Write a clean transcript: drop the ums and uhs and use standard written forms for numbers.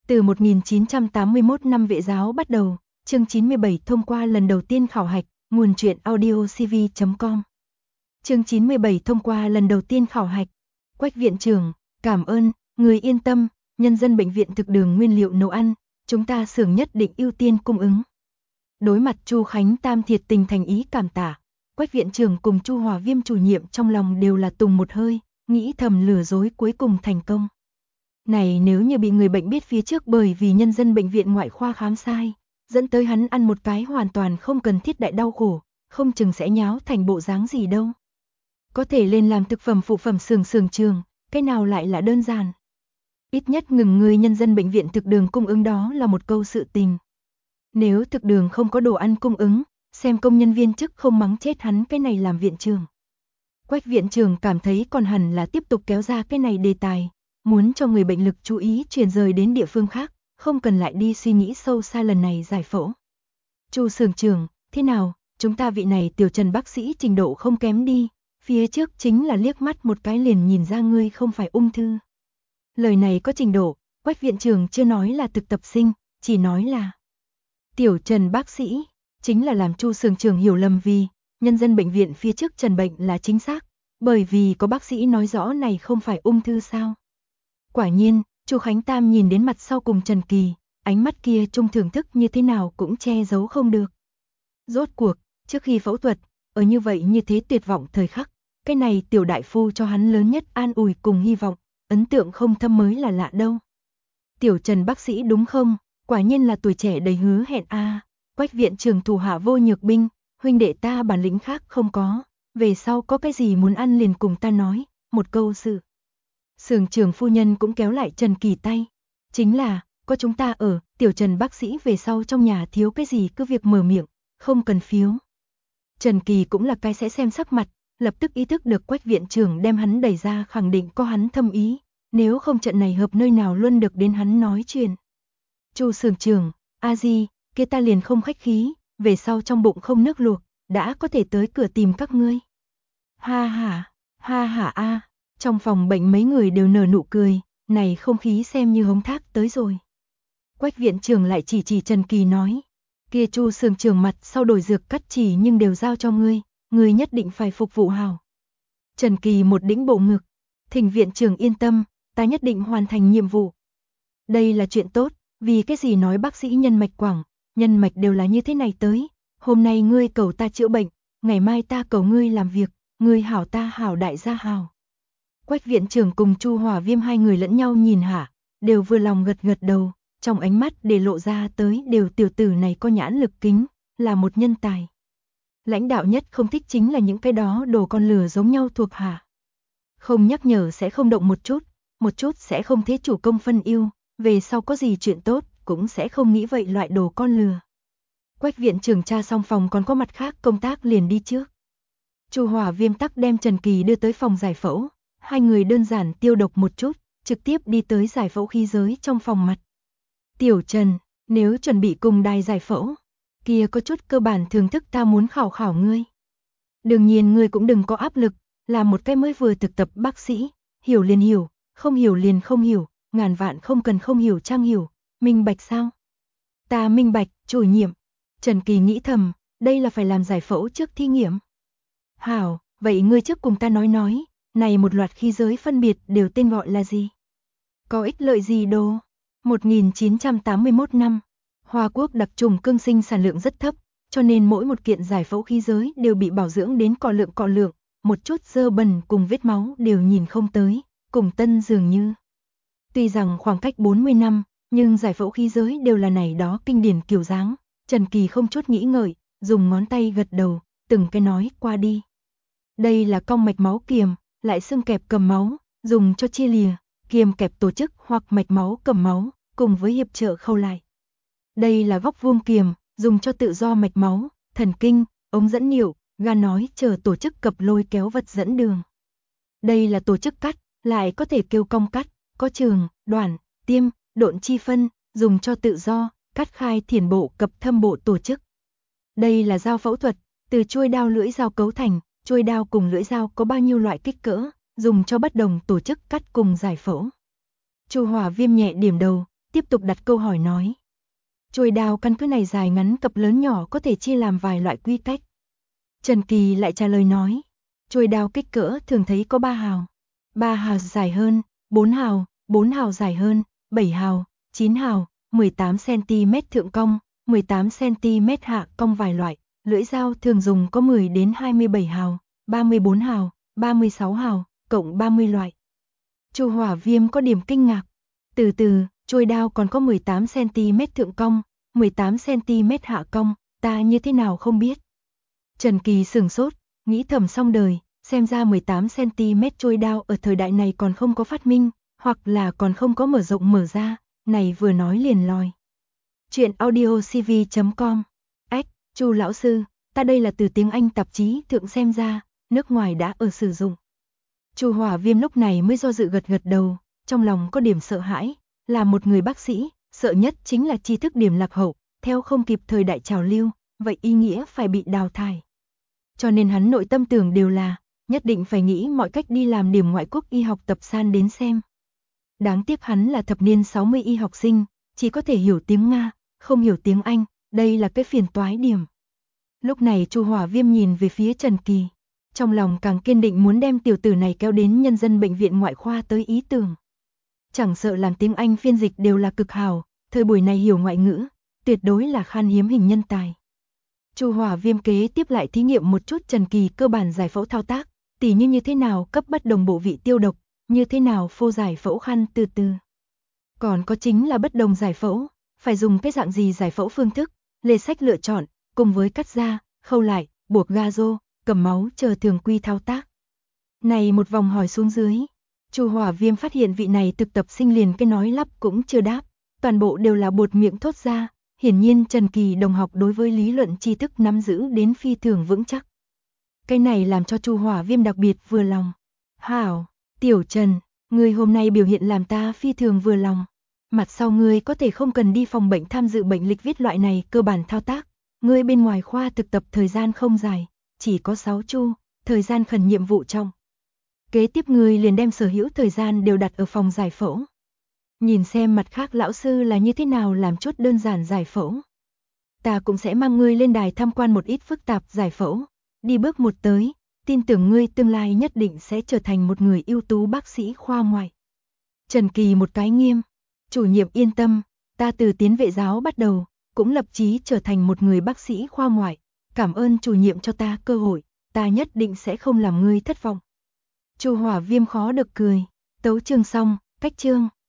Từ 1981 năm Vệ giáo bắt đầu, chương 97 thông qua lần đầu tiên khảo hạch, nguồn truyện audiocv.com. Chương 97 thông qua lần đầu tiên khảo hạch. Quách viện trưởng, cảm ơn, người yên tâm, nhân dân bệnh viện thực đường nguyên liệu nấu ăn, chúng ta xưởng nhất định ưu tiên cung ứng. Đối mặt Chu Khánh Tam thiệt tình thành ý cảm tạ, Quách viện trưởng cùng Chu Hòa Viêm chủ nhiệm trong lòng đều là tùng một hơi, nghĩ thầm lừa dối cuối cùng thành công. Này nếu như bị người bệnh biết phía trước bởi vì nhân dân bệnh viện ngoại khoa khám sai, dẫn tới hắn ăn một cái hoàn toàn không cần thiết đại đau khổ, không chừng sẽ nháo thành bộ dáng gì đâu. Có thể lên làm thực phẩm phụ phẩm xưởng trường, cái nào lại là đơn giản. Ít nhất ngừng người nhân dân bệnh viện thực đường cung ứng đó là một câu sự tình. Nếu thực đường không có đồ ăn cung ứng, xem công nhân viên chức không mắng chết hắn cái này làm viện trưởng. Quách viện trưởng cảm thấy còn hẳn là tiếp tục kéo ra cái này đề tài, muốn cho người bệnh lực chú ý chuyển rời đến địa phương khác, không cần lại đi suy nghĩ sâu xa lần này giải phẫu. Chu xưởng trưởng, thế nào, chúng ta vị này Tiểu Trần bác sĩ trình độ không kém đi, phía trước chính là liếc mắt một cái liền nhìn ra ngươi không phải ung thư. Lời này có trình độ, Quách viện trưởng chưa nói là thực tập sinh, chỉ nói là Tiểu Trần bác sĩ, chính là làm Chu xưởng trưởng hiểu lầm vì nhân dân bệnh viện phía trước trần bệnh là chính xác, bởi vì có bác sĩ nói rõ này không phải ung thư sao. Quả nhiên, Chu Khánh Tam nhìn đến mặt sau cùng Trần Kỳ, ánh mắt kia trung thưởng thức như thế nào cũng che giấu không được. Rốt cuộc, trước khi phẫu thuật, ở như vậy như thế tuyệt vọng thời khắc, cái này tiểu đại phu cho hắn lớn nhất an ủi cùng hy vọng, ấn tượng không thâm mới là lạ đâu. Tiểu Trần bác sĩ đúng không, quả nhiên là tuổi trẻ đầy hứa hẹn a. Quách viện trưởng thủ hạ vô nhược binh, huynh đệ ta bản lĩnh khác không có, về sau có cái gì muốn ăn liền cùng ta nói, một câu sự. Xưởng trưởng phu nhân cũng kéo lại Trần Kỳ tay, chính là, có chúng ta ở, Tiểu Trần bác sĩ về sau trong nhà thiếu cái gì cứ việc mở miệng, không cần phiếu. Trần Kỳ cũng là cái sẽ xem sắc mặt, lập tức ý thức được Quách viện trưởng đem hắn đẩy ra khẳng định có hắn thâm ý, nếu không trận này hợp nơi nào luôn được đến hắn nói chuyện. Chu xưởng trưởng, a di, kia ta liền không khách khí, về sau trong bụng không nước luộc, đã có thể tới cửa tìm các ngươi. Ha ha a. Trong phòng bệnh mấy người đều nở nụ cười, này không khí xem như hống thác tới rồi. Quách viện trưởng lại chỉ Trần Kỳ nói, kia Chu xưởng trưởng mặt sau đổi dược cắt chỉ nhưng đều giao cho ngươi nhất định phải phục vụ hảo. Trần Kỳ một đĩnh bộ ngực, thỉnh viện trưởng yên tâm, ta nhất định hoàn thành nhiệm vụ. Đây là chuyện tốt, vì cái gì nói bác sĩ nhân mạch quảng, nhân mạch đều là như thế này tới, hôm nay ngươi cầu ta chữa bệnh, ngày mai ta cầu ngươi làm việc, ngươi hảo ta hảo đại gia hảo. Quách viện trưởng cùng Chu Hòa Viêm hai người lẫn nhau nhìn hả, đều vừa lòng gật đầu, trong ánh mắt để lộ ra tới đều tiểu tử này có nhãn lực kính, là một nhân tài. Lãnh đạo nhất không thích chính là những cái đó đồ con lừa giống nhau thuộc hạ. Không nhắc nhở sẽ không động một chút sẽ không thế chủ công phân ưu, về sau có gì chuyện tốt cũng sẽ không nghĩ vậy loại đồ con lừa. Quách viện trưởng tra xong phòng còn có mặt khác công tác liền đi trước. Chu Hòa Viêm tắc đem Trần Kỳ đưa tới phòng giải phẫu, hai người đơn giản tiêu độc một chút, trực tiếp đi tới giải phẫu khí giới trong phòng mặt. Tiểu Trần, nếu chuẩn bị cùng đài giải phẫu, kia có chút cơ bản thưởng thức ta muốn khảo ngươi. Đương nhiên ngươi cũng đừng có áp lực, là một cái mới vừa thực tập bác sĩ, hiểu liền hiểu, không hiểu liền không hiểu, ngàn vạn không cần không hiểu trang hiểu, minh bạch sao? Ta minh bạch, chủ nhiệm. Trần Kỳ nghĩ thầm, đây là phải làm giải phẫu trước thí nghiệm. Hảo, vậy ngươi trước cùng ta nói, này một loạt khí giới phân biệt đều tên gọi là gì? Có ích lợi gì đồ? 1981 năm, Hoa Quốc đặc trùng cương sinh sản lượng rất thấp, cho nên mỗi một kiện giải phẫu khí giới đều bị bảo dưỡng đến cọ lượng, một chút dơ bẩn cùng vết máu đều nhìn không tới, cùng tân dường như. Tuy rằng khoảng cách 40 năm, nhưng giải phẫu khí giới đều là này đó kinh điển kiểu dáng, Trần Kỳ không chút nghĩ ngợi, dùng ngón tay gật đầu, từng cái nói qua đi. Đây là cong mạch máu kiềm, lại xương kẹp cầm máu, dùng cho chia lìa, kiềm kẹp tổ chức hoặc mạch máu cầm máu, cùng với hiệp trợ khâu lại. Đây là góc vuông kiềm, dùng cho tự do mạch máu, thần kinh, ống dẫn niệu, gan nói chờ tổ chức cập lôi kéo vật dẫn đường. Đây là tổ chức cắt, lại có thể kêu cong cắt, có trường, đoạn, tiêm, độn chi phân, dùng cho tự do, cắt khai thiển bộ cập thâm bộ tổ chức. Đây là dao phẫu thuật, từ chuôi đao lưỡi dao cấu thành, chuôi đao cùng lưỡi dao có bao nhiêu loại kích cỡ, dùng cho bất đồng tổ chức cắt cùng giải phẫu. Chu Hòa Viêm nhẹ điểm đầu, tiếp tục đặt câu hỏi nói. Chuôi đao căn cứ này dài ngắn cập lớn nhỏ có thể chia làm vài loại quy cách. Trần Kỳ lại trả lời nói. Chuôi đao kích cỡ thường thấy có 3 hào. 3 hào dài hơn, 4 hào, 4 hào dài hơn, 7 hào, 9 hào, 18cm thượng cong, 18cm hạ cong vài loại. Lưỡi dao thường dùng có 10 đến 27 hào, 34 hào, 36 hào, cộng 30 loại. Chu Hỏa Viêm có điểm kinh ngạc. Từ từ, chuôi đao còn có 18cm thượng cong, 18cm hạ cong, ta như thế nào không biết. Trần Kỳ sửng sốt, nghĩ thầm xong đời, xem ra 18cm chuôi đao ở thời đại này còn không có phát minh, hoặc là còn không có mở rộng mở ra, này vừa nói liền lòi. Chuyện audiocv.com. Chu lão sư, ta đây là từ tiếng Anh tạp chí thượng xem ra, nước ngoài đã ở sử dụng. Chu Hỏa Viêm lúc này mới do dự gật gật đầu, trong lòng có điểm sợ hãi, là một người bác sĩ, sợ nhất chính là tri thức điểm lạc hậu, theo không kịp thời đại trào lưu, vậy ý nghĩa phải bị đào thải. Cho nên hắn nội tâm tưởng đều là, nhất định phải nghĩ mọi cách đi làm điểm ngoại quốc y học tập san đến xem. Đáng tiếc hắn là thập niên 60 y học sinh, chỉ có thể hiểu tiếng Nga, không hiểu tiếng Anh, đây là cái phiền toái điểm. Lúc này Chu Hỏa Viêm nhìn về phía Trần Kỳ, trong lòng càng kiên định muốn đem tiểu tử này kéo đến nhân dân bệnh viện ngoại khoa tới ý tưởng. Chẳng sợ làm tiếng Anh phiên dịch đều là cực hảo, thời buổi này hiểu ngoại ngữ, tuyệt đối là khan hiếm hình nhân tài. Chu Hỏa Viêm kế tiếp lại thí nghiệm một chút Trần Kỳ cơ bản giải phẫu thao tác, tỉ như thế nào cấp bất đồng bộ vị tiêu độc, như thế nào phô giải phẫu khăn từ từ. Còn có chính là bất đồng giải phẫu, phải dùng cái dạng gì giải phẫu phương thức, lê sách lựa chọn, cùng với cắt da, khâu lại, buộc ga rô, cầm máu chờ thường quy thao tác. Này một vòng hỏi xuống dưới, Chu Hỏa Viêm phát hiện vị này thực tập sinh liền cái nói lắp cũng chưa đáp, toàn bộ đều là buột miệng thốt ra, hiển nhiên Trần Kỳ đồng học đối với lý luận tri thức nắm giữ đến phi thường vững chắc. Cái này làm cho Chu Hỏa Viêm đặc biệt vừa lòng. Hảo, Tiểu Trần, ngươi hôm nay biểu hiện làm ta phi thường vừa lòng. Mặt sau ngươi có thể không cần đi phòng bệnh tham dự bệnh lịch viết loại này cơ bản thao tác. Ngươi bên ngoài khoa thực tập thời gian không dài, chỉ có 6 chu, thời gian khẩn nhiệm vụ trọng. Kế tiếp ngươi liền đem sở hữu thời gian đều đặt ở phòng giải phẫu. Nhìn xem mặt khác lão sư là như thế nào làm chút đơn giản giải phẫu. Ta cũng sẽ mang ngươi lên đài tham quan một ít phức tạp giải phẫu. Đi bước một tới, tin tưởng ngươi tương lai nhất định sẽ trở thành một người ưu tú bác sĩ khoa ngoại. Trần Kỳ một cái nghiêm, chủ nhiệm yên tâm, ta từ tiến vệ giáo bắt đầu, cũng lập chí trở thành một người bác sĩ khoa ngoại. Cảm ơn chủ nhiệm cho ta cơ hội, ta nhất định sẽ không làm ngươi thất vọng. Chu Hỏa Viêm khó được cười, tấu chương xong, cách chương.